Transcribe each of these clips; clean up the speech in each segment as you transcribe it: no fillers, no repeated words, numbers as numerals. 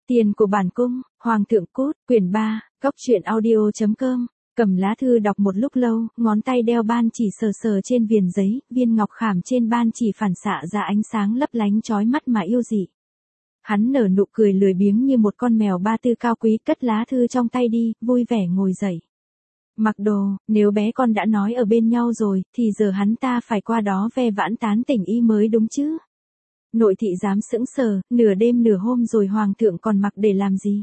Tiền của bản cung, Hoàng thượng cút, quyển 3, Cốc truyện audio.com. Cầm lá thư đọc một lúc lâu, ngón tay đeo ban chỉ sờ sờ trên viền giấy, viên ngọc khảm trên ban chỉ phản xạ ra ánh sáng lấp lánh chói mắt mà yêu dị. Hắn nở nụ cười lười biếng như một con mèo ba tư cao quý, cất lá thư trong tay đi, vui vẻ ngồi dậy. Mặc đồ, nếu bé con đã nói ở bên nhau rồi, thì giờ hắn ta phải qua đó ve vãn tán tỉnh y mới đúng chứ. Nội thị dám sững sờ, nửa đêm nửa hôm rồi hoàng thượng còn mặc để làm gì?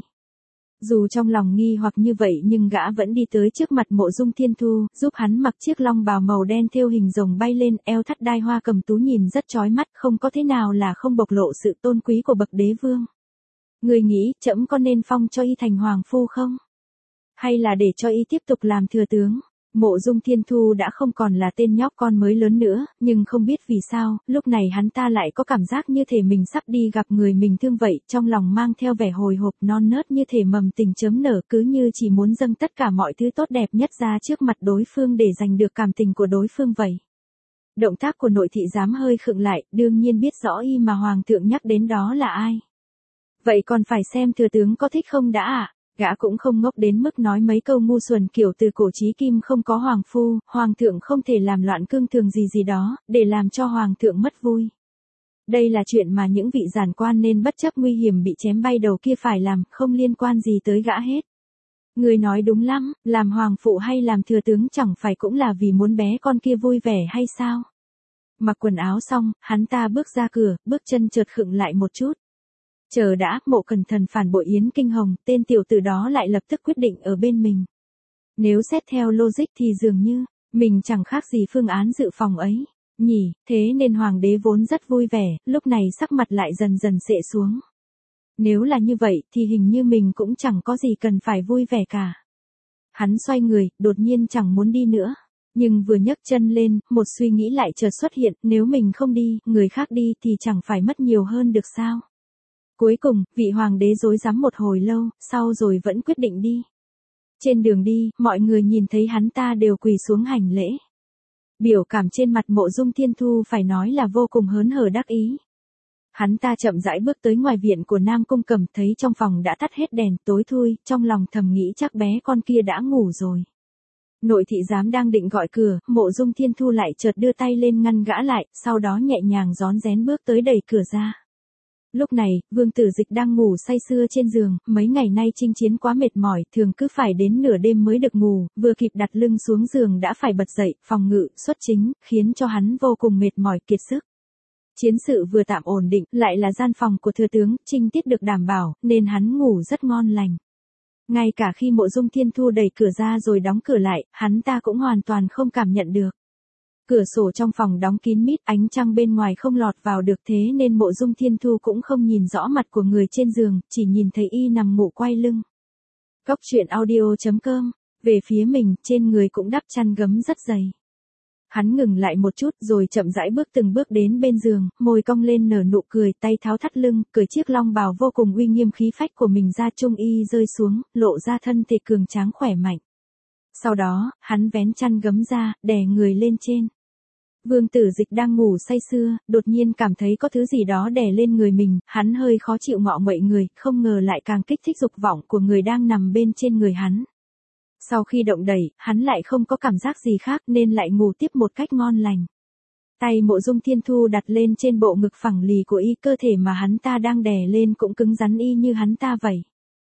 Dù trong lòng nghi hoặc như vậy nhưng gã vẫn đi tới trước mặt Mộ Dung Thiên Thu, giúp hắn mặc chiếc long bào màu đen thêu hình rồng bay lên, eo thắt đai hoa cầm tú nhìn rất chói mắt, không có thế nào là không bộc lộ sự tôn quý của bậc đế vương. Người nghĩ, trẫm có nên phong cho y thành hoàng phu không? Hay là để cho y tiếp tục làm thừa tướng? Mộ Dung Thiên Thu đã không còn là tên nhóc con mới lớn nữa, nhưng không biết vì sao, lúc này hắn ta lại có cảm giác như thể mình sắp đi gặp người mình thương vậy, trong lòng mang theo vẻ hồi hộp non nớt như thể mầm tình chớm nở, cứ như chỉ muốn dâng tất cả mọi thứ tốt đẹp nhất ra trước mặt đối phương để giành được cảm tình của đối phương vậy. Động tác của nội thị giám hơi khựng lại, đương nhiên biết rõ y mà hoàng thượng nhắc đến đó là ai. Vậy còn phải xem thừa tướng có thích không đã ạ? Gã cũng không ngốc đến mức nói mấy câu ngu xuẩn kiểu từ cổ chí kim không có hoàng phu, hoàng thượng không thể làm loạn cương thường gì đó, để làm cho hoàng thượng mất vui. Đây là chuyện mà những vị giản quan nên bất chấp nguy hiểm bị chém bay đầu kia phải làm, không liên quan gì tới gã hết. Người nói đúng lắm, làm hoàng phụ hay làm thừa tướng chẳng phải cũng là vì muốn bé con kia vui vẻ hay sao? Mặc quần áo xong, hắn ta bước ra cửa, bước chân chợt khựng lại một chút. Chờ đã, Mộ Cẩn Thần phản bội Yến Kinh Hồng, tên tiểu tử đó lại lập tức quyết định ở bên mình. Nếu xét theo logic thì dường như, mình chẳng khác gì phương án dự phòng ấy, nhỉ, thế nên hoàng đế vốn rất vui vẻ, lúc này sắc mặt lại dần dần xệ xuống. Nếu là như vậy thì hình như mình cũng chẳng có gì cần phải vui vẻ cả. Hắn xoay người, đột nhiên chẳng muốn đi nữa. Nhưng vừa nhấc chân lên, một suy nghĩ lại chợt xuất hiện, nếu mình không đi, người khác đi thì chẳng phải mất nhiều hơn được sao? Cuối cùng, vị hoàng đế rối rắm một hồi lâu, sau rồi vẫn quyết định đi. Trên đường đi, mọi người nhìn thấy hắn ta đều quỳ xuống hành lễ. Biểu cảm trên mặt Mộ Dung Thiên Thu phải nói là vô cùng hớn hở đắc ý. Hắn ta chậm rãi bước tới ngoài viện của Nam Cung Cẩm, thấy trong phòng đã tắt hết đèn, tối thui, trong lòng thầm nghĩ chắc bé con kia đã ngủ rồi. Nội thị giám đang định gọi cửa, Mộ Dung Thiên Thu lại chợt đưa tay lên ngăn gã lại, sau đó nhẹ nhàng rón rén bước tới đẩy cửa ra. Lúc này, Vương Tử Dịch đang ngủ say sưa trên giường, mấy ngày nay chinh chiến quá mệt mỏi, thường cứ phải đến nửa đêm mới được ngủ, vừa kịp đặt lưng xuống giường đã phải bật dậy, phòng ngự, xuất chính, khiến cho hắn vô cùng mệt mỏi kiệt sức. Chiến sự vừa tạm ổn định, lại là gian phòng của thừa tướng, trinh tiết được đảm bảo, nên hắn ngủ rất ngon lành. Ngay cả khi Mộ Dung Thiên Thu đẩy cửa ra rồi đóng cửa lại, hắn ta cũng hoàn toàn không cảm nhận được. Cửa sổ trong phòng đóng kín mít, ánh trăng bên ngoài không lọt vào được, thế nên Mộ Dung Thiên Thu cũng không nhìn rõ mặt của người trên giường, chỉ nhìn thấy y nằm ngủ quay lưng. Cốc truyện audio.com, về phía mình, trên người cũng đắp chăn gấm rất dày. Hắn ngừng lại một chút rồi chậm rãi bước từng bước đến bên giường, môi cong lên nở nụ cười, tay tháo thắt lưng, cởi chiếc long bào vô cùng uy nghiêm khí phách của mình ra, trung y rơi xuống, lộ ra thân thể cường tráng khỏe mạnh. Sau đó, hắn vén chăn gấm ra, đè người lên trên. Vương Tử Dịch đang ngủ say sưa, đột nhiên cảm thấy có thứ gì đó đè lên người mình, hắn hơi khó chịu ngọ nguậy người, không ngờ lại càng kích thích dục vọng của người đang nằm bên trên người hắn. Sau khi động đẩy, hắn lại không có cảm giác gì khác nên lại ngủ tiếp một cách ngon lành. Tay Mộ Dung Thiên Thu đặt lên trên bộ ngực phẳng lì của y, cơ thể mà hắn ta đang đè lên cũng cứng rắn y như hắn ta vậy.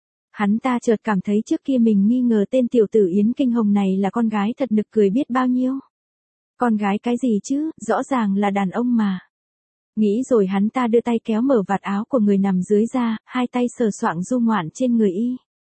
Hắn ta chợt cảm thấy trước kia mình nghi ngờ tên tiểu tử Yến Kinh Hồng này là con gái thật nực cười biết bao nhiêu. Con gái cái gì chứ, rõ ràng là đàn ông mà. Nghĩ rồi hắn ta đưa tay kéo mở vạt áo của người nằm dưới ra, hai tay sờ soạng du ngoạn trên người y.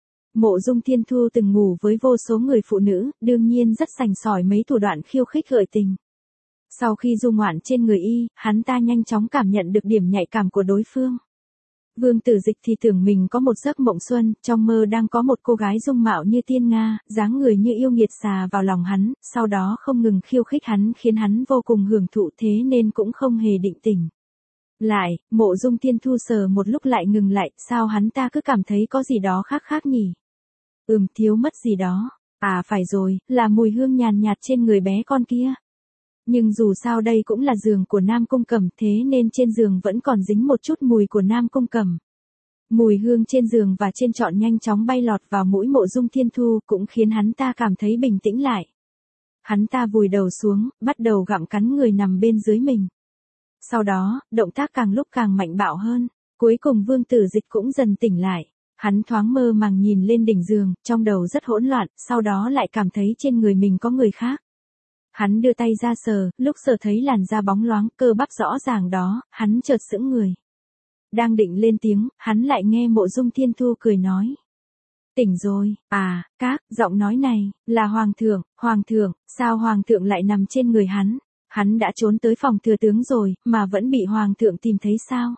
Mộ Dung Thiên Thu từng ngủ với vô số người phụ nữ, đương nhiên rất sành sỏi mấy thủ đoạn khiêu khích gợi tình. Sau khi du ngoạn trên người y, hắn ta nhanh chóng cảm nhận được điểm nhạy cảm của đối phương. Vương Tử Dịch thì tưởng mình có một giấc mộng xuân, trong mơ đang có một cô gái dung mạo như tiên nga, dáng người như yêu nghiệt xà vào lòng hắn, sau đó không ngừng khiêu khích hắn khiến hắn vô cùng hưởng thụ, thế nên cũng không hề định tình. Lại, Mộ Dung Thiên Thu sờ một lúc lại ngừng lại, sao hắn ta cứ cảm thấy có gì đó khác khác nhỉ? Thiếu mất gì đó. À phải rồi, là mùi hương nhàn nhạt trên người bé con kia. Nhưng dù sao đây cũng là giường của Nam Cung Cẩm, thế nên trên giường vẫn còn dính một chút mùi của Nam Cung Cẩm. Mùi hương trên giường và trên trọn nhanh chóng bay lọt vào mũi Mộ Dung Thiên Thu cũng khiến hắn ta cảm thấy bình tĩnh lại. Hắn ta vùi đầu xuống, bắt đầu gặm cắn người nằm bên dưới mình. Sau đó, động tác càng lúc càng mạnh bạo hơn, cuối cùng Vương Tử Dịch cũng dần tỉnh lại. Hắn thoáng mơ màng nhìn lên đỉnh giường, trong đầu rất hỗn loạn, sau đó lại cảm thấy trên người mình có người khác. Hắn đưa tay ra sờ, lúc sờ thấy làn da bóng loáng, cơ bắp rõ ràng đó, hắn chợt sững người. Đang định lên tiếng, hắn lại nghe Mộ Dung Thiên Thu cười nói. Tỉnh rồi, à, các, giọng nói này, là Hoàng thượng, sao Hoàng thượng lại nằm trên người hắn? Hắn đã trốn tới phòng thừa tướng rồi, mà vẫn bị Hoàng thượng tìm thấy sao?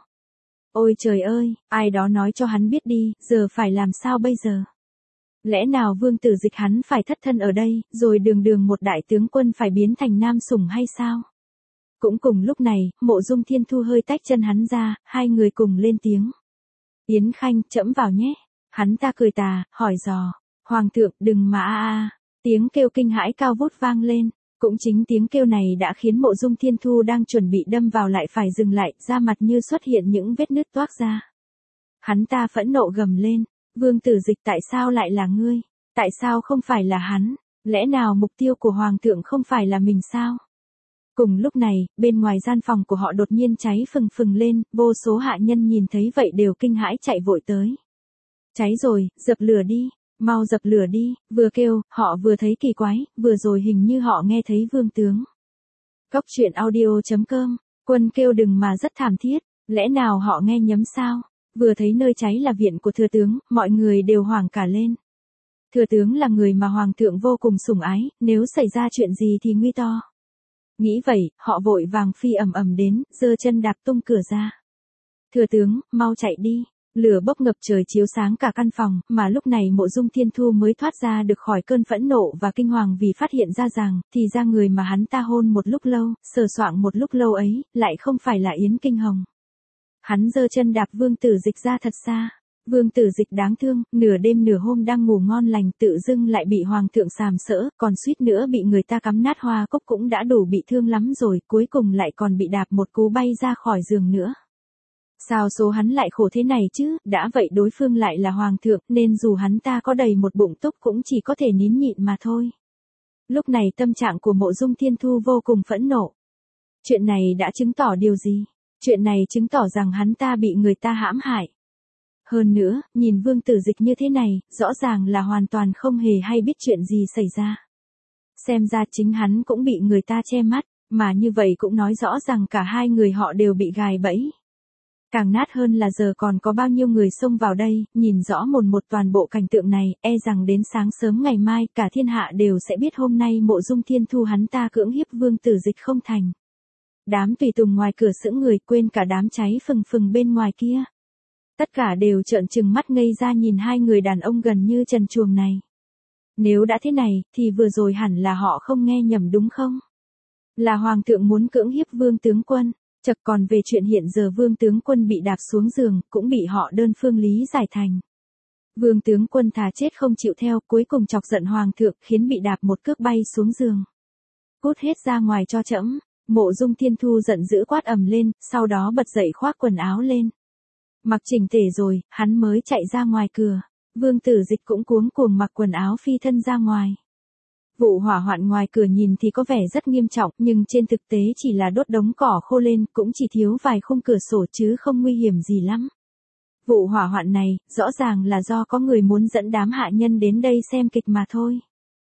Ôi trời ơi, ai đó nói cho hắn biết đi, giờ phải làm sao bây giờ? Lẽ nào Vương Tử Dịch hắn phải thất thân ở đây, rồi đường đường một đại tướng quân phải biến thành nam sủng hay sao? Cũng cùng lúc này, Mộ Dung Thiên Thu hơi tách chân hắn ra, hai người cùng lên tiếng. Yến Khanh, trẫm vào nhé. Hắn ta cười tà, hỏi dò. Hoàng thượng, đừng mà a. Tiếng kêu kinh hãi cao vút vang lên. Cũng chính tiếng kêu này đã khiến Mộ Dung Thiên Thu đang chuẩn bị đâm vào lại phải dừng lại, da mặt như xuất hiện những vết nứt toác ra. Hắn ta phẫn nộ gầm lên. Vương Tử Dịch, tại sao lại là ngươi? Tại sao không phải là hắn? Lẽ nào mục tiêu của Hoàng thượng không phải là mình sao? Cùng lúc này, bên ngoài gian phòng của họ đột nhiên cháy phừng phừng lên, vô số hạ nhân nhìn thấy vậy đều kinh hãi chạy vội tới. Cháy rồi, dập lửa đi, mau dập lửa đi, vừa kêu, họ vừa thấy kỳ quái, vừa rồi hình như họ nghe thấy vương tướng. Góc truyện audio.com, quân kêu đừng mà rất thảm thiết, lẽ nào họ nghe nhầm sao? Vừa thấy nơi cháy là viện của thừa tướng, mọi người đều hoảng cả lên. Thừa tướng là người mà Hoàng thượng vô cùng sủng ái, nếu xảy ra chuyện gì thì nguy to. Nghĩ vậy, họ vội vàng phi ầm ầm đến, giơ chân đạp tung cửa ra. Thừa tướng, mau chạy đi. Lửa bốc ngập trời chiếu sáng cả căn phòng, mà lúc này Mộ Dung Thiên Thu mới thoát ra được khỏi cơn phẫn nộ và kinh hoàng vì phát hiện ra rằng, thì ra người mà hắn ta hôn một lúc lâu, sờ soạng một lúc lâu ấy, lại không phải là Yến Kinh Hồng. Hắn giơ chân đạp Vương Tử Dịch ra thật xa. Vương Tử Dịch đáng thương, nửa đêm nửa hôm đang ngủ ngon lành tự dưng lại bị Hoàng thượng sàm sỡ, còn suýt nữa bị người ta cắm nát hoa cúc cũng đã đủ bị thương lắm rồi, cuối cùng lại còn bị đạp một cú bay ra khỏi giường nữa. Sao số hắn lại khổ thế này chứ, đã vậy đối phương lại là Hoàng thượng, nên dù hắn ta có đầy một bụng túc cũng chỉ có thể nín nhịn mà thôi. Lúc này tâm trạng của Mộ Dung Thiên Thu vô cùng phẫn nộ. Chuyện này đã chứng tỏ điều gì? Chuyện này chứng tỏ rằng hắn ta bị người ta hãm hại. Hơn nữa, nhìn Vương Tử Dịch như thế này, rõ ràng là hoàn toàn không hề hay biết chuyện gì xảy ra. Xem ra chính hắn cũng bị người ta che mắt, mà như vậy cũng nói rõ rằng cả hai người họ đều bị gài bẫy. Càng nát hơn là giờ còn có bao nhiêu người xông vào đây, nhìn rõ một toàn bộ cảnh tượng này, e rằng đến sáng sớm ngày mai cả thiên hạ đều sẽ biết hôm nay Mộ Dung Thiên Thu hắn ta cưỡng hiếp Vương Tử Dịch không thành. Đám tùy tùng ngoài cửa sững người quên cả đám cháy phừng phừng bên ngoài kia. Tất cả đều trợn trừng mắt ngây ra nhìn hai người đàn ông gần như trần truồng này. Nếu đã thế này, thì vừa rồi hẳn là họ không nghe nhầm đúng không? Là Hoàng thượng muốn cưỡng hiếp Vương tướng quân. Chật còn về chuyện hiện giờ Vương tướng quân bị đạp xuống giường, cũng bị họ đơn phương lý giải thành. Vương tướng quân thà chết không chịu theo, cuối cùng chọc giận Hoàng thượng, khiến bị đạp một cước bay xuống giường. Cút hết ra ngoài cho trẫm. Mộ Dung Thiên Thu giận dữ quát ầm lên, sau đó bật dậy khoác quần áo lên. Mặc chỉnh tề rồi, hắn mới chạy ra ngoài cửa. Vương Tử Dịch cũng cuống cuồng mặc quần áo phi thân ra ngoài. Vụ hỏa hoạn ngoài cửa nhìn thì có vẻ rất nghiêm trọng, nhưng trên thực tế chỉ là đốt đống cỏ khô lên, cũng chỉ thiếu vài khung cửa sổ chứ không nguy hiểm gì lắm. Vụ hỏa hoạn này, rõ ràng là do có người muốn dẫn đám hạ nhân đến đây xem kịch mà thôi.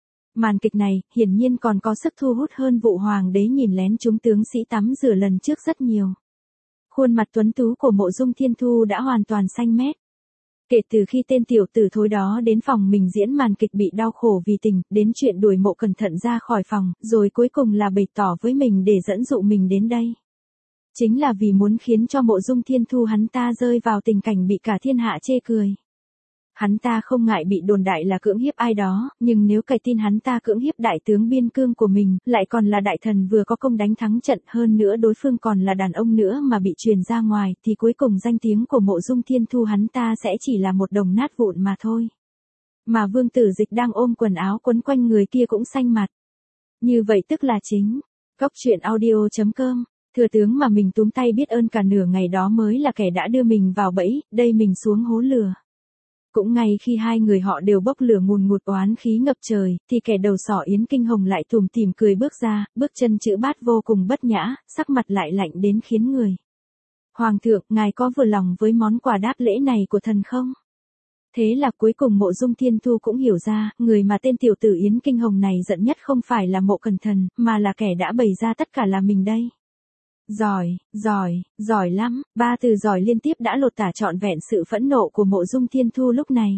Màn kịch này, hiển nhiên còn có sức thu hút hơn vụ hoàng đế nhìn lén chúng tướng sĩ tắm rửa lần trước rất nhiều. Khuôn mặt tuấn tú của Mộ Dung Thiên Thu đã hoàn toàn xanh mét. Kể từ khi tên tiểu tử thối đó đến phòng mình diễn màn kịch bị đau khổ vì tình, đến chuyện đuổi Mộ cẩn thận ra khỏi phòng, rồi cuối cùng là bày tỏ với mình để dẫn dụ mình đến đây. Chính là vì muốn khiến cho Mộ Dung Thiên Thu hắn ta rơi vào tình cảnh bị cả thiên hạ chê cười. Hắn ta không ngại bị đồn đại là cưỡng hiếp ai đó, nhưng nếu cày tin hắn ta cưỡng hiếp đại tướng biên cương của mình, lại còn là đại thần vừa có công đánh thắng trận, hơn nữa đối phương còn là đàn ông nữa mà bị truyền ra ngoài, thì cuối cùng danh tiếng của Mộ Dung Thiên Thu hắn ta sẽ chỉ là một đồng nát vụn mà thôi. Mà Vương Tử Dịch đang ôm quần áo quấn quanh người kia cũng xanh mặt. Như vậy tức là chính. Góc truyện audio.com Thừa tướng mà mình túm tay biết ơn cả nửa ngày đó mới là kẻ đã đưa mình vào bẫy, đây mình xuống hố lửa. Cũng ngay khi hai người họ đều bốc lửa ngùn ngụt oán khí ngập trời, thì kẻ đầu sỏ Yến Kinh Hồng lại tủm tỉm cười bước ra, bước chân chữ bát vô cùng bất nhã, sắc mặt lại lạnh đến khiến người. Hoàng thượng, ngài có vừa lòng với món quà đáp lễ này của thần không? Thế là cuối cùng Mộ Dung Thiên Thu cũng hiểu ra, người mà tên tiểu tử Yến Kinh Hồng này giận nhất không phải là Mộ Cẩn Thần, mà là kẻ đã bày ra tất cả là mình đây. Giỏi, giỏi, giỏi lắm, ba từ giỏi liên tiếp đã lột tả trọn vẹn sự phẫn nộ của Mộ Dung Thiên Thu lúc này.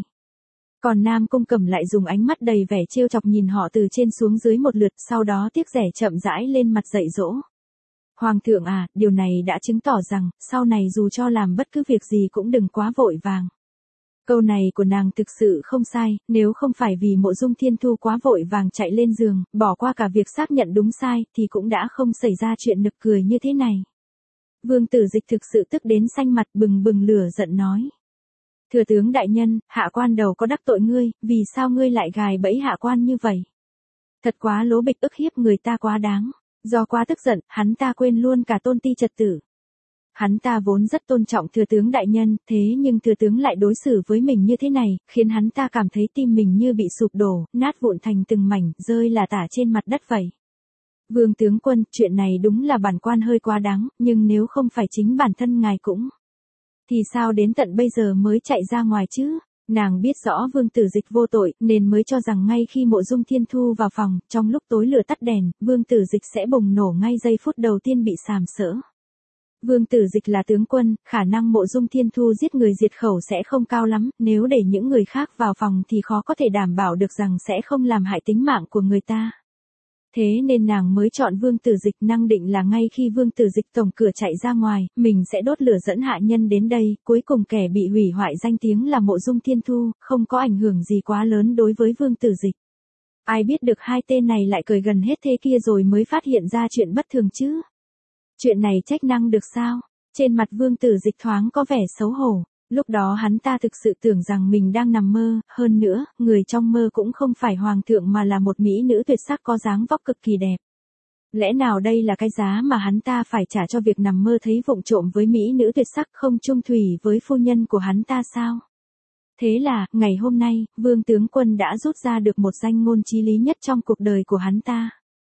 Còn Nam Cung Cẩm lại dùng ánh mắt đầy vẻ trêu chọc nhìn họ từ trên xuống dưới một lượt, sau đó tiếc rẻ chậm rãi lên mặt dạy dỗ. Hoàng thượng à, điều này đã chứng tỏ rằng, sau này dù cho làm bất cứ việc gì cũng đừng quá vội vàng. Câu này của nàng thực sự không sai, nếu không phải vì Mộ Dung Thiên Thu quá vội vàng chạy lên giường, bỏ qua cả việc xác nhận đúng sai, thì cũng đã không xảy ra chuyện nực cười như thế này. Vương Tử Dịch thực sự tức đến xanh mặt bừng bừng lửa giận nói. Thừa tướng đại nhân, hạ quan đầu có đắc tội ngươi, vì sao ngươi lại gài bẫy hạ quan như vậy? Thật quá lố bịch, ức hiếp người ta quá đáng. Do quá tức giận, hắn ta quên luôn cả tôn ti trật tự. Hắn ta vốn rất tôn trọng thừa tướng đại nhân, thế nhưng thừa tướng lại đối xử với mình như thế này, khiến hắn ta cảm thấy tim mình như bị sụp đổ, nát vụn thành từng mảnh, rơi là tả trên mặt đất vậy. Vương tướng quân, chuyện này đúng là bản quan hơi quá đáng, nhưng nếu không phải chính bản thân ngài cũng, thì sao đến tận bây giờ mới chạy ra ngoài chứ? Nàng biết rõ Vương Tử Dịch vô tội, nên mới cho rằng ngay khi Mộ Dung Thiên Thu vào phòng, trong lúc tối lửa tắt đèn, Vương Tử Dịch sẽ bùng nổ ngay giây phút đầu tiên bị sàm sỡ. Vương Tử Dịch là tướng quân, khả năng Mộ Dung Thiên Thu giết người diệt khẩu sẽ không cao lắm, nếu để những người khác vào phòng thì khó có thể đảm bảo được rằng sẽ không làm hại tính mạng của người ta. Thế nên nàng mới chọn Vương Tử Dịch, năng định là ngay khi Vương Tử Dịch tổng cửa chạy ra ngoài, mình sẽ đốt lửa dẫn hạ nhân đến đây, cuối cùng kẻ bị hủy hoại danh tiếng là Mộ Dung Thiên Thu, không có ảnh hưởng gì quá lớn đối với Vương Tử Dịch. Ai biết được hai tên này lại cười gần hết thế kia rồi mới phát hiện ra chuyện bất thường chứ. Chuyện này trách năng được sao? Trên mặt Vương Tử Dịch thoáng có vẻ xấu hổ. Lúc đó hắn ta thực sự tưởng rằng mình đang nằm mơ, hơn nữa, người trong mơ cũng không phải hoàng thượng mà là một mỹ nữ tuyệt sắc có dáng vóc cực kỳ đẹp. Lẽ nào đây là cái giá mà hắn ta phải trả cho việc nằm mơ thấy vụng trộm với mỹ nữ tuyệt sắc không chung thủy với phu nhân của hắn ta sao? Thế là, ngày hôm nay, Vương tướng quân đã rút ra được một danh ngôn chí lý nhất trong cuộc đời của hắn ta.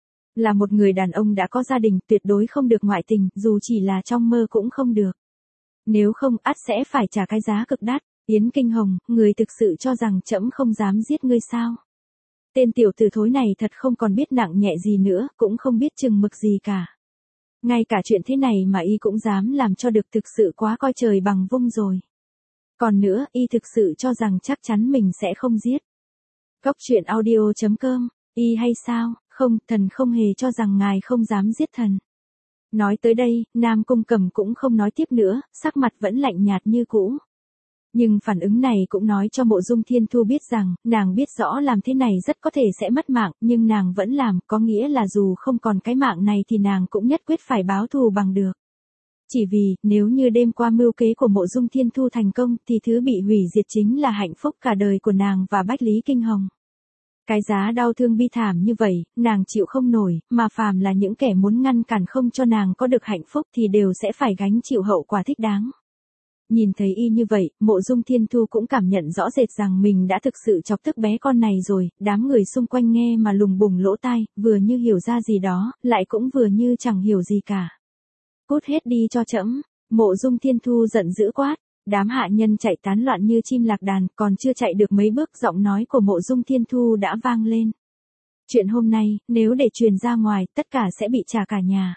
Là một người đàn ông đã có gia đình, tuyệt đối không được ngoại tình, dù chỉ là trong mơ cũng không được. Nếu không, ắt sẽ phải trả cái giá cực đắt. Yến Kinh Hồng, người thực sự cho rằng trẫm không dám giết ngươi sao? Tên tiểu tử thối này thật không còn biết nặng nhẹ gì nữa, cũng không biết chừng mực gì cả. Ngay cả chuyện thế này mà y cũng dám làm cho được, thực sự quá coi trời bằng vung rồi. Còn nữa, y thực sự cho rằng chắc chắn mình sẽ không giết. Góc truyện audio.com, y hay sao? Không, thần không hề cho rằng ngài không dám giết thần. Nói tới đây, Nam Cung Cẩm cũng không nói tiếp nữa, sắc mặt vẫn lạnh nhạt như cũ. Nhưng phản ứng này cũng nói cho Mộ Dung Thiên Thu biết rằng, nàng biết rõ làm thế này rất có thể sẽ mất mạng, nhưng nàng vẫn làm, có nghĩa là dù không còn cái mạng này thì nàng cũng nhất quyết phải báo thù bằng được. Chỉ vì, nếu như đêm qua mưu kế của Mộ Dung Thiên Thu thành công, thì thứ bị hủy diệt chính là hạnh phúc cả đời của nàng và Bách Lý Kinh Hồng. Cái giá đau thương bi thảm như vậy, nàng chịu không nổi, mà phàm là những kẻ muốn ngăn cản không cho nàng có được hạnh phúc thì đều sẽ phải gánh chịu hậu quả thích đáng. Nhìn thấy y như vậy, Mộ Dung Thiên Thu cũng cảm nhận rõ rệt rằng mình đã thực sự chọc tức bé con này rồi, đám người xung quanh nghe mà lùng bùng lỗ tai, vừa như hiểu ra gì đó, lại cũng vừa như chẳng hiểu gì cả. Cút hết đi cho trẫm, Mộ Dung Thiên Thu giận dữ quát. Đám hạ nhân chạy tán loạn như chim lạc đàn, còn chưa chạy được mấy bước giọng nói của Mộ Dung Thiên Thu đã vang lên. Chuyện hôm nay, nếu để truyền ra ngoài, tất cả sẽ bị trả cả nhà.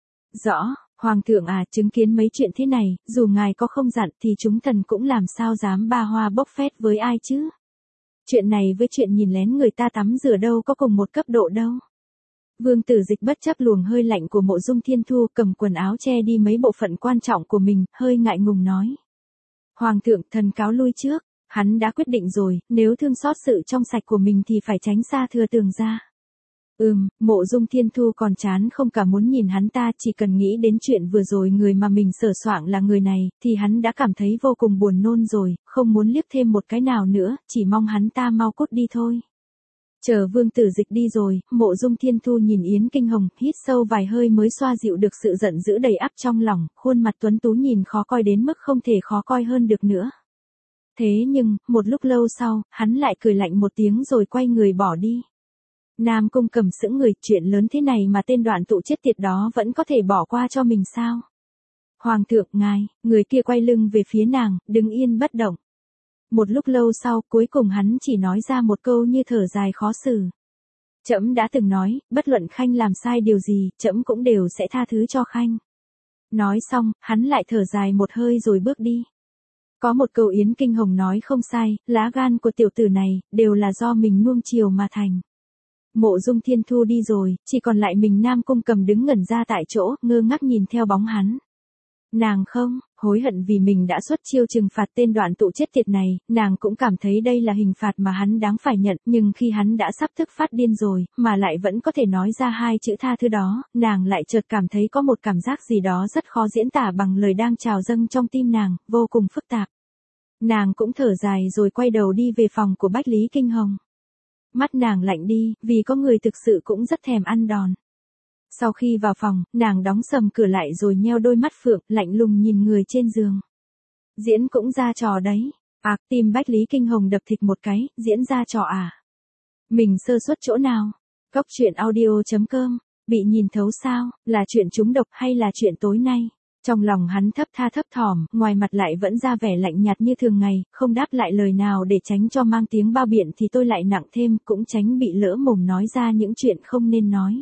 Rõ, Hoàng thượng à, chứng kiến mấy chuyện thế này, dù ngài có không dặn thì chúng thần cũng làm sao dám ba hoa bốc phét với ai chứ. Chuyện này với chuyện nhìn lén người ta tắm rửa đâu có cùng một cấp độ đâu. Vương Tử Dịch bất chấp luồng hơi lạnh của Mộ Dung Thiên Thu, cầm quần áo che đi mấy bộ phận quan trọng của mình, hơi ngại ngùng nói. Hoàng thượng, thần cáo lui trước, hắn đã quyết định rồi, nếu thương xót sự trong sạch của mình thì phải tránh xa Thừa Tường ra. Mộ Dung Thiên Thu còn chán không cả muốn nhìn hắn ta, chỉ cần nghĩ đến chuyện vừa rồi người mà mình sờ soạng là người này, thì hắn đã cảm thấy vô cùng buồn nôn rồi, không muốn liếc thêm một cái nào nữa, chỉ mong hắn ta mau cút đi thôi. Chờ Vương Tử Dịch đi rồi, Mộ Dung Thiên Thu nhìn Yến Kinh Hồng, hít sâu vài hơi mới xoa dịu được sự giận dữ đầy ắp trong lòng, khuôn mặt tuấn tú nhìn khó coi đến mức không thể khó coi hơn được nữa. Thế nhưng, một lúc lâu sau, hắn lại cười lạnh một tiếng rồi quay người bỏ đi. Nam Cung Cầm sững người, chuyện lớn thế này mà tên Đoạn Tụ chết tiệt đó vẫn có thể bỏ qua cho mình sao? Hoàng thượng ngài, người kia quay lưng về phía nàng, đứng yên bất động. Một lúc lâu sau, cuối cùng hắn chỉ nói ra một câu như thở dài khó xử. Trẫm đã từng nói, bất luận Khanh làm sai điều gì, trẫm cũng đều sẽ tha thứ cho Khanh. Nói xong, hắn lại thở dài một hơi rồi bước đi. Có một câu Yến Kinh Hồng nói không sai, lá gan của tiểu tử này, đều là do mình nuông chiều mà thành. Mộ Dung Thiên Thu đi rồi, chỉ còn lại mình Nam Cung Cầm đứng ngẩn ra tại chỗ, ngơ ngác nhìn theo bóng hắn. Nàng không, hối hận vì mình đã xuất chiêu trừng phạt tên Đoạn Tụ chết tiệt này, nàng cũng cảm thấy đây là hình phạt mà hắn đáng phải nhận, nhưng khi hắn đã sắp thức phát điên rồi, mà lại vẫn có thể nói ra hai chữ tha thứ đó, nàng lại chợt cảm thấy có một cảm giác gì đó rất khó diễn tả bằng lời đang trào dâng trong tim nàng, vô cùng phức tạp. Nàng cũng thở dài rồi quay đầu đi về phòng của Bách Lý Kinh Hồng. Mắt nàng lạnh đi, vì có người thực sự cũng rất thèm ăn đòn. Sau khi vào phòng, nàng đóng sầm cửa lại rồi nheo đôi mắt phượng, lạnh lùng nhìn người trên giường. Diễn cũng ra trò đấy. Tim Bách Lý Kinh Hồng đập thịt một cái, diễn ra trò à? Mình sơ suất chỗ nào? Góc truyện audio.com, bị nhìn thấu sao, là chuyện trúng độc hay là chuyện tối nay? Trong lòng hắn thấp tha thấp thỏm, ngoài mặt lại vẫn ra vẻ lạnh nhạt như thường ngày, không đáp lại lời nào để tránh cho mang tiếng bao biện thì tôi lại nặng thêm, cũng tránh bị lỡ mồm nói ra những chuyện không nên nói.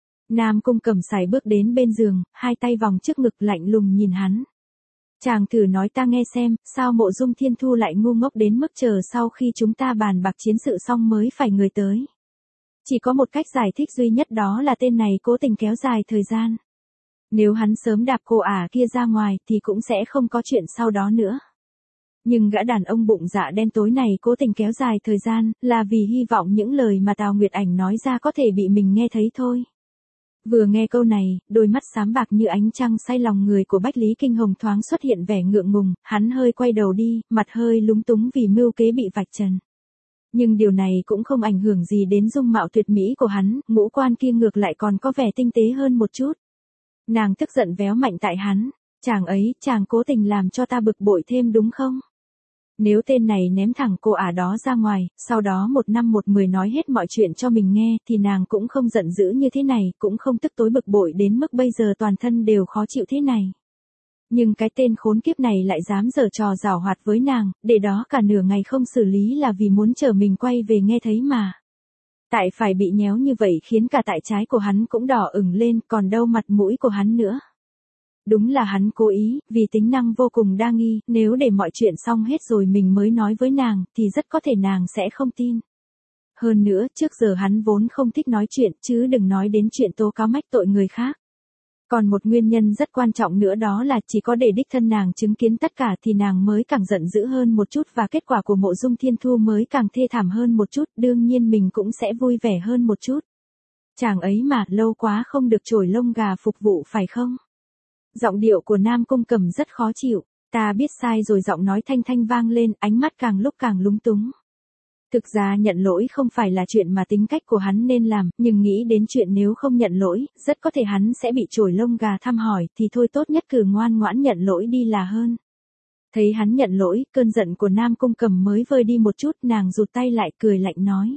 Nam Cung Cầm sải bước đến bên giường, hai tay vòng trước ngực lạnh lùng nhìn hắn. Chàng thử nói ta nghe xem, sao Mộ Dung Thiên Thu lại ngu ngốc đến mức chờ sau khi chúng ta bàn bạc chiến sự xong mới phải người tới. Chỉ có một cách giải thích duy nhất, đó là tên này cố tình kéo dài thời gian. Nếu hắn sớm đạp cô ả kia ra ngoài thì cũng sẽ không có chuyện sau đó nữa. Nhưng gã đàn ông bụng dạ đen tối này cố tình kéo dài thời gian, là vì hy vọng những lời mà Tào Nguyệt Ảnh nói ra có thể bị mình nghe thấy thôi. Vừa nghe câu này, đôi mắt xám bạc như ánh trăng say lòng người của Bách Lý Kinh Hồng thoáng xuất hiện vẻ ngượng ngùng, hắn hơi quay đầu đi, mặt hơi lúng túng vì mưu kế bị vạch trần. Nhưng điều này cũng không ảnh hưởng gì đến dung mạo tuyệt mỹ của hắn, ngũ quan kia ngược lại còn có vẻ tinh tế hơn một chút. Nàng tức giận véo mạnh tại hắn, chàng cố tình làm cho ta bực bội thêm đúng không? Nếu tên này ném thẳng cô ả đó ra ngoài, sau đó 1 năm 1 10 nói hết mọi chuyện cho mình nghe, thì nàng cũng không giận dữ như thế này, cũng không tức tối bực bội đến mức bây giờ toàn thân đều khó chịu thế này. Nhưng cái tên khốn kiếp này lại dám giở trò giảo hoạt với nàng, để đó cả nửa ngày không xử lý là vì muốn chờ mình quay về nghe thấy mà. Tại phải bị nhéo như vậy khiến cả tại trái của hắn cũng đỏ ửng lên, còn đâu mặt mũi của hắn nữa. Đúng là hắn cố ý, vì tính năng vô cùng đa nghi, nếu để mọi chuyện xong hết rồi mình mới nói với nàng, thì rất có thể nàng sẽ không tin. Hơn nữa, trước giờ hắn vốn không thích nói chuyện, chứ đừng nói đến chuyện tố cáo mách tội người khác. Còn một nguyên nhân rất quan trọng nữa, đó là chỉ có để đích thân nàng chứng kiến tất cả thì nàng mới càng giận dữ hơn một chút, và kết quả của Mộ Dung Thiên Thu mới càng thê thảm hơn một chút, đương nhiên mình cũng sẽ vui vẻ hơn một chút. Chàng ấy mà, lâu quá không được chổi lông gà phục vụ phải không? Giọng điệu của Nam Cung Cầm rất khó chịu, ta biết sai rồi, giọng nói thanh thanh vang lên, ánh mắt càng lúc càng lúng túng. Thực ra nhận lỗi không phải là chuyện mà tính cách của hắn nên làm, nhưng nghĩ đến chuyện nếu không nhận lỗi, rất có thể hắn sẽ bị chổi lông gà thăm hỏi, thì thôi tốt nhất cứ ngoan ngoãn nhận lỗi đi là hơn. Thấy hắn nhận lỗi, cơn giận của Nam Cung Cầm mới vơi đi một chút, nàng rụt tay lại cười lạnh nói.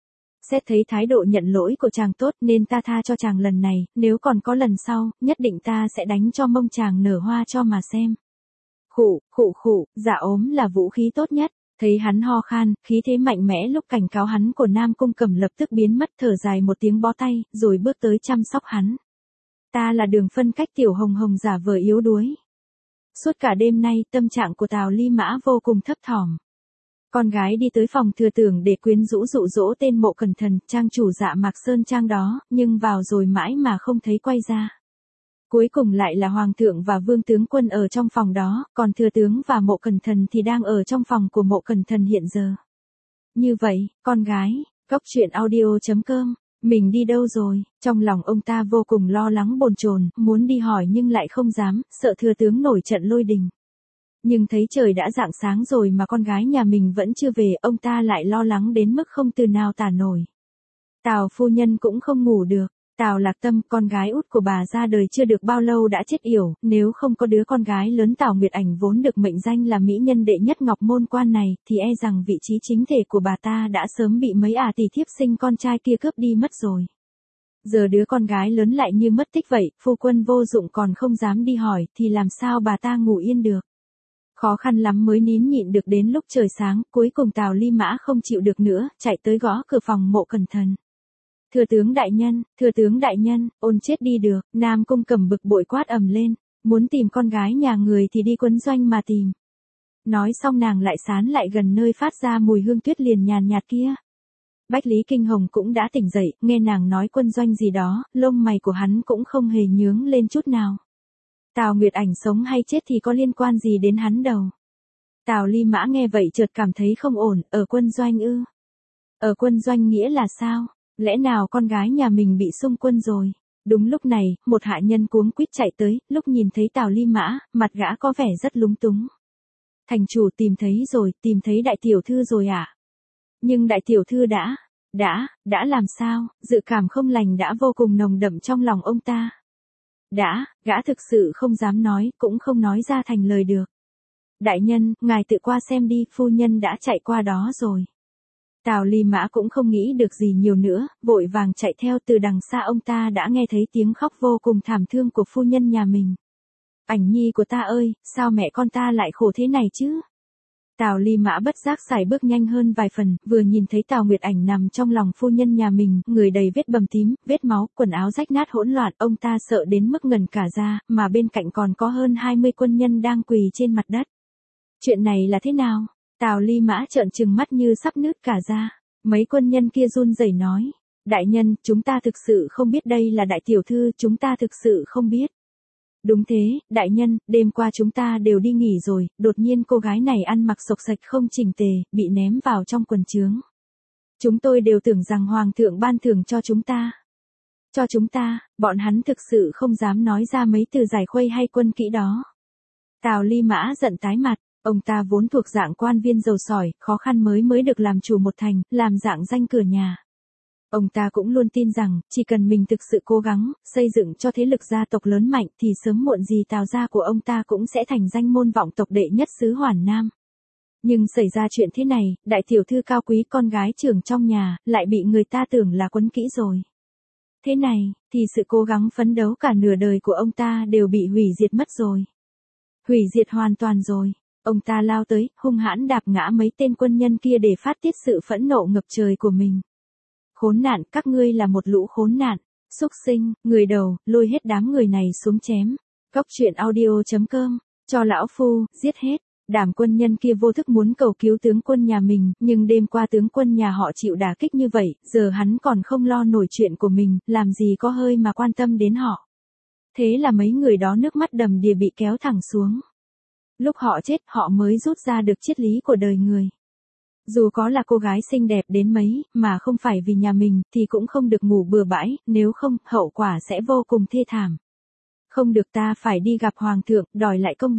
Xét thấy thái độ nhận lỗi của chàng tốt nên ta tha cho chàng lần này, nếu còn có lần sau, nhất định ta sẽ đánh cho mông chàng nở hoa cho mà xem. Khụ, dạ ốm là vũ khí tốt nhất. Thấy hắn ho khan, khí thế mạnh mẽ lúc cảnh cáo hắn của Nam Cung Cầm lập tức biến mất, thở dài một tiếng bó tay, rồi bước tới chăm sóc hắn. Ta là Đường Phân Cách, tiểu Hồng Hồng giả vờ yếu đuối. Suốt cả đêm nay, tâm trạng của Tào Ly Mã vô cùng thấp thỏm. Con gái đi tới phòng thừa tưởng để quyến rũ dụ dỗ tên Mộ Cẩn Thần, trang chủ Dạ Mạc Sơn Trang đó, nhưng vào rồi mãi mà không thấy quay ra. Cuối cùng lại là Hoàng thượng và Vương tướng quân ở trong phòng đó, còn thừa tướng và Mộ Cẩn Thần thì đang ở trong phòng của Mộ Cẩn Thần hiện giờ. Như vậy, con gái, góc truyện audio.com, mình đi đâu rồi? Trong lòng ông ta vô cùng lo lắng bồn chồn, muốn đi hỏi nhưng lại không dám, sợ thừa tướng nổi trận lôi đình. Nhưng thấy trời đã rạng sáng rồi mà con gái nhà mình vẫn chưa về, ông ta lại lo lắng đến mức không từ nào tả nổi. Tào phu nhân cũng không ngủ được. Tào Lạc Tâm, con gái út của bà ra đời chưa được bao lâu đã chết yểu, nếu không có đứa con gái lớn Tào Nguyệt Ảnh vốn được mệnh danh là mỹ nhân đệ nhất Ngọc Môn Quan này, thì e rằng vị trí chính thể của bà ta đã sớm bị mấy tỷ thiếp sinh con trai kia cướp đi mất rồi. Giờ đứa con gái lớn lại như mất tích vậy, phu quân vô dụng còn không dám đi hỏi, thì làm sao bà ta ngủ yên được. Khó khăn lắm mới nín nhịn được đến lúc trời sáng, cuối cùng Tào Ly Mã không chịu được nữa, chạy tới gõ cửa phòng Mộ Cẩn Thần. Thưa tướng đại nhân, ôn chết đi được, Nam Cung Cẩm bực bội quát ầm lên, muốn tìm con gái nhà người thì đi Quân Doanh mà tìm. Nói xong nàng lại sán lại gần nơi phát ra mùi hương tuyết liền nhàn nhạt kia. Bách Lý Kinh Hồng cũng đã tỉnh dậy, nghe nàng nói Quân Doanh gì đó, lông mày của hắn cũng không hề nhướng lên chút nào. Tào Nguyệt Ảnh sống hay chết thì có liên quan gì đến hắn đâu. Tào Ly Mã nghe vậy chợt cảm thấy không ổn, ở Quân Doanh ư? Ở Quân Doanh nghĩa là sao? Lẽ nào con gái nhà mình bị xung quân rồi? Đúng lúc này, một hạ nhân cuống quýt chạy tới, lúc nhìn thấy Tào Ly Mã, mặt gã có vẻ rất lúng túng. Thành chủ tìm thấy đại tiểu thư rồi ạ. Nhưng đại tiểu thư đã làm sao? Dự cảm không lành đã vô cùng nồng đậm trong lòng ông ta. Gã thực sự không dám nói, cũng không nói ra thành lời được. Đại nhân, ngài tự qua xem đi, phu nhân đã chạy qua đó rồi. Tào Ly Mã cũng không nghĩ được gì nhiều nữa, vội vàng chạy theo. Từ đằng xa ông ta đã nghe thấy tiếng khóc vô cùng thảm thương của phu nhân nhà mình. Ảnh nhi của ta ơi, sao mẹ con ta lại khổ thế này chứ? Tào Ly Mã bất giác sải bước nhanh hơn vài phần, vừa nhìn thấy Tào Nguyệt Ảnh nằm trong lòng phu nhân nhà mình, người đầy vết bầm tím, vết máu, quần áo rách nát hỗn loạn, ông ta sợ đến mức ngẩn cả ra, mà bên cạnh còn có hơn 20 quân nhân đang quỳ trên mặt đất. Chuyện này là thế nào? Tào Ly Mã trợn trừng mắt như sắp nứt cả ra. Mấy quân nhân kia run rẩy nói, đại nhân, chúng ta thực sự không biết đây là đại tiểu thư, chúng ta thực sự không biết. Đúng thế, đại nhân, đêm qua chúng ta đều đi nghỉ rồi, đột nhiên cô gái này ăn mặc xộc xạch không chỉnh tề, bị ném vào trong quần trướng. Chúng tôi đều tưởng rằng hoàng thượng ban thưởng cho chúng ta. Bọn hắn thực sự không dám nói ra mấy từ giải khuây hay quân kỹ đó. Tào Ly Mã giận tái mặt. Ông ta vốn thuộc dạng quan viên giàu sỏi, khó khăn mới được làm chủ một thành, làm dạng danh cửa nhà. Ông ta cũng luôn tin rằng, chỉ cần mình thực sự cố gắng, xây dựng cho thế lực gia tộc lớn mạnh thì sớm muộn gì Tào gia của ông ta cũng sẽ thành danh môn vọng tộc đệ nhất xứ Hoàn Nam. Nhưng xảy ra chuyện thế này, đại tiểu thư cao quý con gái trưởng trong nhà, lại bị người ta tưởng là quấn kỹ rồi. Thế này, thì sự cố gắng phấn đấu cả nửa đời của ông ta đều bị hủy diệt mất rồi. Hủy diệt hoàn toàn rồi. Ông ta lao tới, hung hãn đạp ngã mấy tên quân nhân kia để phát tiết sự phẫn nộ ngập trời của mình. Khốn nạn, các ngươi là một lũ khốn nạn, xúc sinh, người đầu, lôi hết đám người này xuống chém. Cóc truyện audio.com, cho lão phu, giết hết. Đám quân nhân kia vô thức muốn cầu cứu tướng quân nhà mình, nhưng đêm qua tướng quân nhà họ chịu đả kích như vậy, giờ hắn còn không lo nổi chuyện của mình, làm gì có hơi mà quan tâm đến họ. Thế là mấy người đó nước mắt đầm đìa bị kéo thẳng xuống. Lúc họ chết, họ mới rút ra được triết lý của đời người. Dù có là cô gái xinh đẹp đến mấy, mà không phải vì nhà mình, thì cũng không được ngủ bừa bãi, nếu không, hậu quả sẽ vô cùng thê thảm. Không được, ta phải đi gặp hoàng thượng, đòi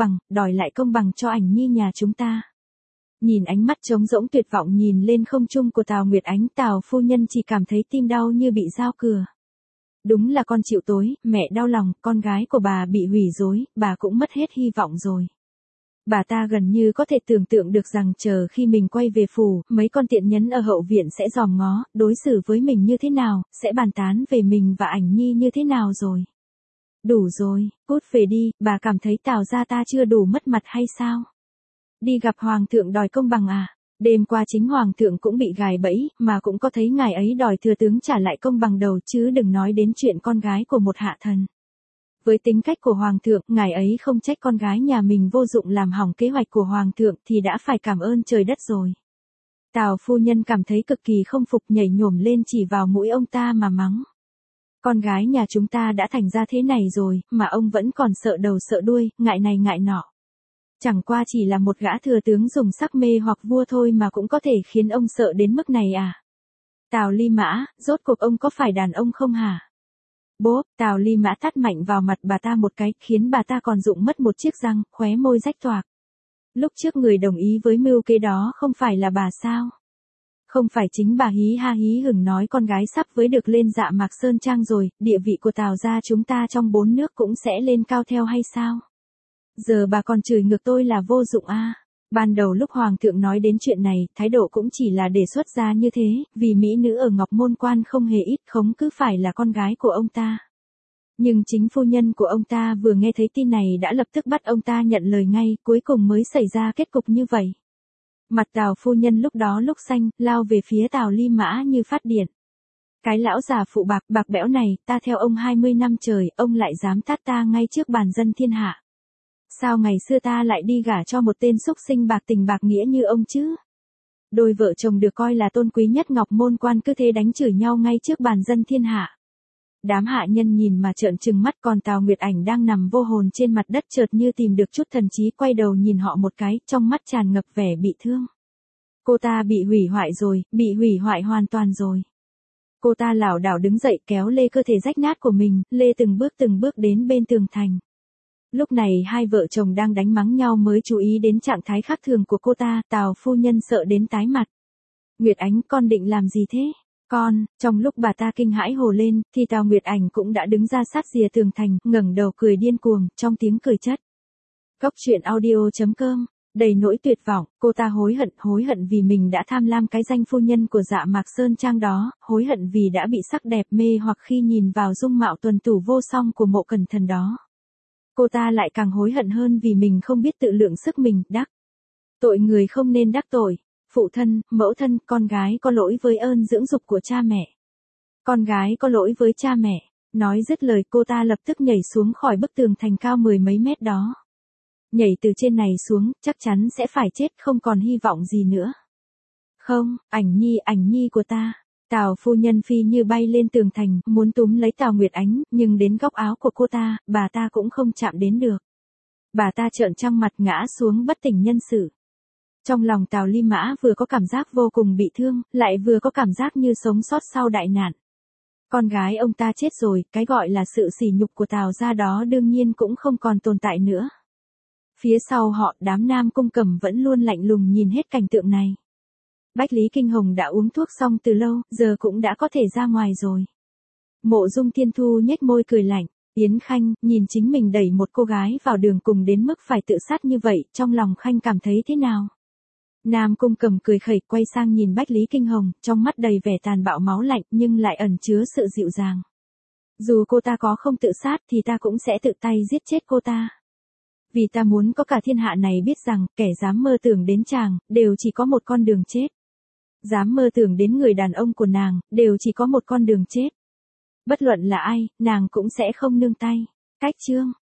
lại công bằng cho Ảnh nhi nhà chúng ta. Nhìn ánh mắt trống rỗng tuyệt vọng nhìn lên không trung của Tào Nguyệt Ánh, Tào phu nhân chỉ cảm thấy tim đau như bị dao cừa. Đúng là con chịu tối, mẹ đau lòng, con gái của bà bị hủy dối, bà cũng mất hết hy vọng rồi. Bà ta gần như có thể tưởng tượng được rằng chờ khi mình quay về phủ, mấy con tiện nhân ở hậu viện sẽ dòm ngó, đối xử với mình như thế nào, sẽ bàn tán về mình và Ảnh nhi như thế nào rồi. Đủ rồi, cút về đi, bà cảm thấy Tào gia ta chưa đủ mất mặt hay sao? Đi gặp hoàng thượng đòi công bằng à? Đêm qua chính hoàng thượng cũng bị gài bẫy, mà cũng có thấy ngài ấy đòi thừa tướng trả lại công bằng đầu, chứ đừng nói đến chuyện con gái của một hạ thần. Với tính cách của hoàng thượng, ngài ấy không trách con gái nhà mình vô dụng làm hỏng kế hoạch của hoàng thượng thì đã phải cảm ơn trời đất rồi. Tào phu nhân cảm thấy cực kỳ không phục, nhảy nhổm lên chỉ vào mũi ông ta mà mắng. Con gái nhà chúng ta đã thành ra thế này rồi, mà ông vẫn còn sợ đầu sợ đuôi, ngại này ngại nọ. Chẳng qua chỉ là một gã thừa tướng dùng sắc mê hoặc vua thôi mà cũng có thể khiến ông sợ đến mức này à? Tào Ly Mã, rốt cuộc ông có phải đàn ông không hả? Bốp, Tào Ly Mã tát mạnh vào mặt bà ta một cái, khiến bà ta còn rụng mất một chiếc răng, khóe môi rách toạc. Lúc trước người đồng ý với mưu kế đó không phải là bà sao? Không phải chính bà hí ha hí hửng nói con gái sắp với được lên Dạ Mạc Sơn Trang rồi, địa vị của Tào gia chúng ta trong 4 nước cũng sẽ lên cao theo hay sao? Giờ bà còn chửi ngược tôi là vô dụng a. Ban đầu lúc Hoàng thượng nói đến chuyện này, thái độ cũng chỉ là đề xuất ra như thế, vì mỹ nữ ở Ngọc Môn Quan không hề ít, không cứ phải là con gái của ông ta. Nhưng chính phu nhân của ông ta vừa nghe thấy tin này đã lập tức bắt ông ta nhận lời ngay, cuối cùng mới xảy ra kết cục như vậy. Mặt Tào phu nhân lúc đó lúc xanh, lao về phía Tào Ly Mã như phát điện. Cái lão già phụ bạc bẽo này, ta theo ông 20 năm trời, ông lại dám tát ta ngay trước bàn dân thiên hạ. Sao ngày xưa ta lại đi gả cho một tên súc sinh bạc tình bạc nghĩa như ông chứ? Đôi vợ chồng được coi là tôn quý nhất Ngọc Môn Quan cứ thế đánh chửi nhau ngay trước bàn dân thiên hạ. Đám hạ nhân nhìn mà trợn trừng mắt, còn Tào Nguyệt Ảnh đang nằm vô hồn trên mặt đất chợt như tìm được chút thần trí, quay đầu nhìn họ một cái, trong mắt tràn ngập vẻ bị thương. Cô ta bị hủy hoại rồi, bị hủy hoại hoàn toàn rồi. Cô ta lảo đảo đứng dậy kéo lê cơ thể rách nát của mình, lê từng bước đến bên tường thành. Lúc này hai vợ chồng đang đánh mắng nhau mới chú ý đến trạng thái khác thường của cô ta, Tào phu nhân sợ đến tái mặt. Nguyệt Ánh, con định làm gì thế? Con, trong lúc bà ta kinh hãi hồ lên, thì Tào Nguyệt Ảnh cũng đã đứng ra sát rìa tường thành, ngẩng đầu cười điên cuồng, trong tiếng cười chất. Cốc truyện audio.com, đầy nỗi tuyệt vọng, cô ta hối hận vì mình đã tham lam cái danh phu nhân của Dạ Mạc Sơn Trang đó, hối hận vì đã bị sắc đẹp mê hoặc khi nhìn vào dung mạo tuần tủ vô song của Mộ Cẩn Thần đó. Cô ta lại càng hối hận hơn vì mình không biết tự lượng sức mình, đắc tội người không nên đắc tội. Phụ thân, mẫu thân, con gái có lỗi với ơn dưỡng dục của cha mẹ. Con gái có lỗi với cha mẹ. Nói dứt lời cô ta lập tức nhảy xuống khỏi bức tường thành cao 10 mấy mét đó. Nhảy từ trên này xuống, chắc chắn sẽ phải chết, không còn hy vọng gì nữa. Không, ảnh nhi của ta. Tào phu nhân phi như bay lên tường thành, muốn túm lấy Tào Nguyệt Ánh, nhưng đến góc áo của cô ta, bà ta cũng không chạm đến được. Bà ta trợn trăng mặt ngã xuống bất tỉnh nhân sự. Trong lòng Tào Ly Mã vừa có cảm giác vô cùng bị thương, lại vừa có cảm giác như sống sót sau đại nạn. Con gái ông ta chết rồi, cái gọi là sự sỉ nhục của Tào gia đó đương nhiên cũng không còn tồn tại nữa. Phía sau họ, đám Nam Cung Cẩm vẫn luôn lạnh lùng nhìn hết cảnh tượng này. Bách Lý Kinh Hồng đã uống thuốc xong từ lâu, giờ cũng đã có thể ra ngoài rồi. Mộ Dung Thiên Thu nhếch môi cười lạnh. Yến Khanh, nhìn chính mình đẩy một cô gái vào đường cùng đến mức phải tự sát như vậy, trong lòng Khanh cảm thấy thế nào? Nam Cung Cẩm cười khẩy, quay sang nhìn Bách Lý Kinh Hồng, trong mắt đầy vẻ tàn bạo máu lạnh nhưng lại ẩn chứa sự dịu dàng. Dù cô ta có không tự sát thì ta cũng sẽ tự tay giết chết cô ta. Vì ta muốn có cả thiên hạ này biết rằng, kẻ dám mơ tưởng đến chàng, đều chỉ có một con đường chết. Dám mơ tưởng đến người đàn ông của nàng, đều chỉ có một con đường chết. Bất luận là ai, nàng cũng sẽ không nương tay. Cách chương.